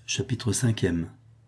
Chapitre 5e.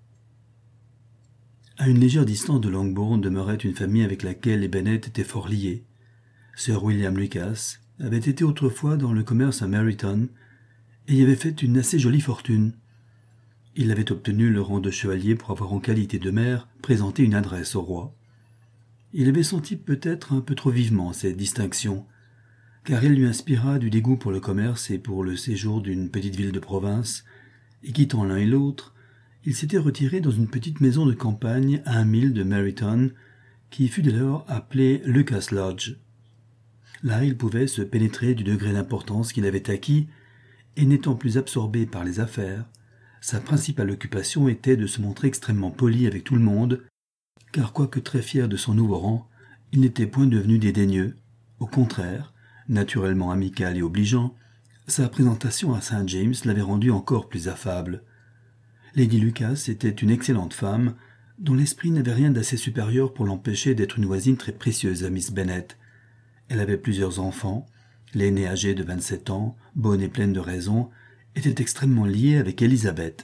À une légère distance de Longbourn demeurait une famille avec laquelle les Bennet étaient fort liés. Sir William Lucas avait été autrefois dans le commerce à Meryton et y avait fait une assez jolie fortune. Il avait obtenu le rang de chevalier pour avoir en qualité de maire présenté une adresse au roi. Il avait senti peut-être un peu trop vivement cette distinction, car elle lui inspira du dégoût pour le commerce et pour le séjour d'une petite ville de province, et quittant l'un et l'autre, il s'était retiré dans une petite maison de campagne à 1 mille de Meryton, qui fut dès lors appelée Lucas Lodge. Là, il pouvait se pénétrer du degré d'importance qu'il avait acquis, et n'étant plus absorbé par les affaires, sa principale occupation était de se montrer extrêmement poli avec tout le monde, car quoique très fier de son nouveau rang, il n'était point devenu dédaigneux. Au contraire, naturellement amical et obligeant, sa présentation à Saint James l'avait rendu encore plus affable. Lady Lucas était une excellente femme, dont l'esprit n'avait rien d'assez supérieur pour l'empêcher d'être une voisine très précieuse à Miss Bennet. Elle avait plusieurs enfants. L'aînée, âgée de 27 ans, bonne et pleine de raison, était extrêmement liée avec Elizabeth.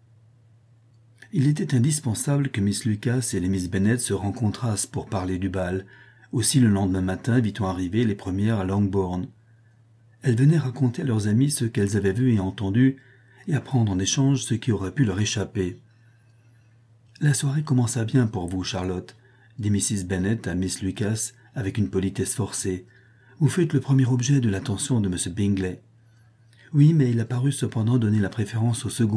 Il était indispensable que Miss Lucas et les Miss Bennet se rencontrassent pour parler du bal. Aussi le lendemain matin vit-on arriver les premières à Longbourn. Elles venaient raconter à leurs amis ce qu'elles avaient vu et entendu, et apprendre en échange ce qui aurait pu leur échapper. « La soirée commença bien pour vous, Charlotte, » dit Mrs. Bennet à Miss Lucas avec une politesse forcée. « Vous fûtes le premier objet de l'attention de M. Bingley. »« Oui, mais il a paru cependant donner la préférence au second. »«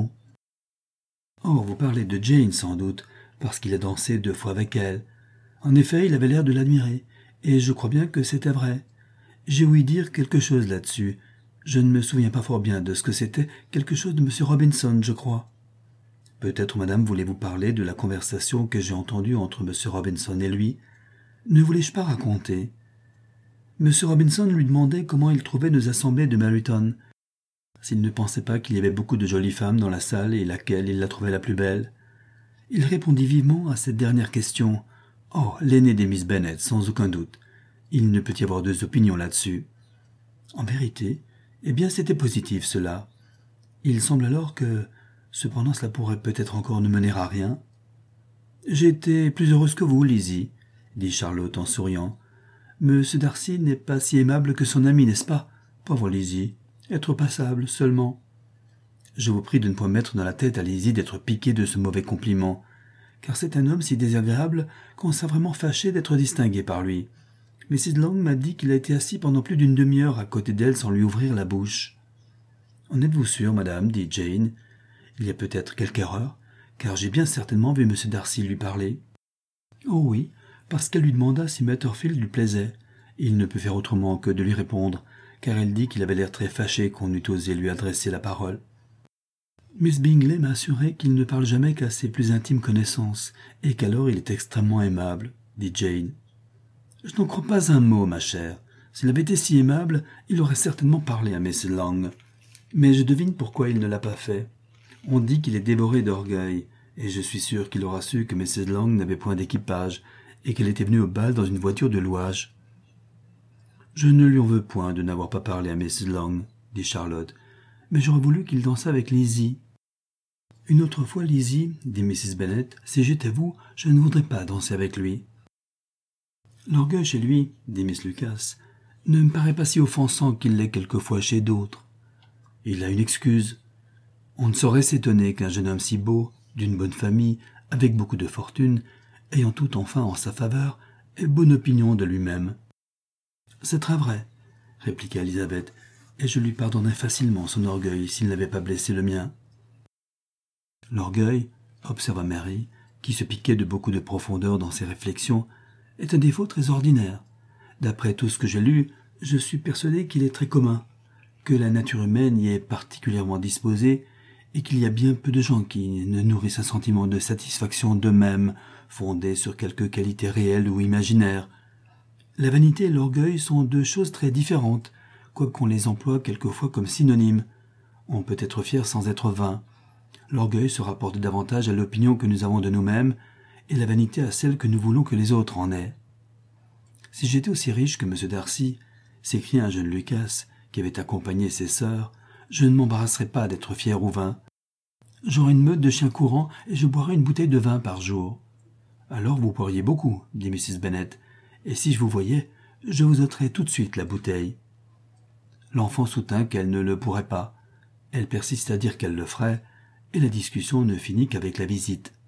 Oh, vous parlez de Jane sans doute, parce qu'il a dansé 2 fois avec elle. En effet, il avait l'air de l'admirer, et je crois bien que c'était vrai. J'ai ouï dire quelque chose là-dessus. Je ne me souviens pas fort bien de ce que c'était, quelque chose de M. Robinson, je crois. Peut-être, madame, voulez-vous parler de la conversation que j'ai entendue entre M. Robinson et lui. Ne voulais-je pas raconter? M. Robinson lui demandait comment il trouvait nos assemblées de Meryton, s'il ne pensait pas qu'il y avait beaucoup de jolies femmes dans la salle et laquelle il la trouvait la plus belle. Il répondit vivement à cette dernière question. Oh, l'aînée des Miss Bennet, sans aucun doute. Il ne peut y avoir 2 opinions là-dessus. En vérité, eh bien c'était positif cela. Il semble alors que, cependant cela pourrait peut-être encore ne mener à rien. J'ai été plus heureuse que vous, Lizzie, dit Charlotte en souriant. Monsieur Darcy n'est pas si aimable que son ami, n'est-ce pas? Pauvre Lizzie, être passable seulement. Je vous prie de ne point mettre dans la tête à Lizzie d'être piquée de ce mauvais compliment, car c'est un homme si désagréable qu'on s'est vraiment fâché d'être distingué par lui. Mrs. Long m'a dit qu'il a été assis pendant plus d'une demi-heure à côté d'elle sans lui ouvrir la bouche. « En êtes-vous sûre, madame, dit Jane. Il y a peut-être quelque erreur, car j'ai bien certainement vu M. Darcy lui parler. »« Oh oui, parce qu'elle lui demanda si Matterfield lui plaisait. Il ne peut faire autrement que de lui répondre, car elle dit qu'il avait l'air très fâché qu'on eût osé lui adresser la parole. Miss Bingley m'a assuré qu'il ne parle jamais qu'à ses plus intimes connaissances, et qu'alors il est extrêmement aimable, dit Jane. « Je n'en crois pas un mot, ma chère. S'il avait été si aimable, il aurait certainement parlé à Miss Long. Mais je devine pourquoi il ne l'a pas fait. On dit qu'il est dévoré d'orgueil, et je suis sûr qu'il aura su que Mrs. Long n'avait point d'équipage, et qu'elle était venue au bal dans une voiture de louage. »« Je ne lui en veux point de n'avoir pas parlé à Mrs. Long, dit Charlotte, mais j'aurais voulu qu'il dansât avec Lizzie. »« Une autre fois, Lizzie, dit Mrs. Bennet, si j'étais vous, je ne voudrais pas danser avec lui. »« L'orgueil chez lui, dit Miss Lucas, ne me paraît pas si offensant qu'il l'est quelquefois chez d'autres. Il a une excuse. On ne saurait s'étonner qu'un jeune homme si beau, d'une bonne famille, avec beaucoup de fortune, ayant tout enfin en sa faveur, ait bonne opinion de lui-même. »« C'est très vrai, répliqua Elisabeth, et je lui pardonnerais facilement son orgueil s'il n'avait pas blessé le mien. »« L'orgueil, observa Mary, qui se piquait de beaucoup de profondeur dans ses réflexions, est un défaut très ordinaire. D'après tout ce que j'ai lu, je suis persuadé qu'il est très commun, que la nature humaine y est particulièrement disposée, et qu'il y a bien peu de gens qui ne nourrissent un sentiment de satisfaction d'eux-mêmes, fondé sur quelque qualité réelle ou imaginaire. La vanité et l'orgueil sont 2 choses très différentes, quoiqu'on les emploie quelquefois comme synonymes. On peut être fier sans être vain. L'orgueil se rapporte davantage à l'opinion que nous avons de nous-mêmes, et la vanité à celle que nous voulons que les autres en aient. Si j'étais aussi riche que M. Darcy, s'écria un jeune Lucas, qui avait accompagné ses sœurs, je ne m'embarrasserais pas d'être fier ou vain. J'aurai une meute de chiens courants et je boirai une bouteille de vin par jour. Alors vous boiriez beaucoup, dit Mrs. Bennet, et si je vous voyais, je vous ôterais tout de suite la bouteille. L'enfant soutint qu'elle ne le pourrait pas. Elle persista à dire qu'elle le ferait, et la discussion ne finit qu'avec la visite.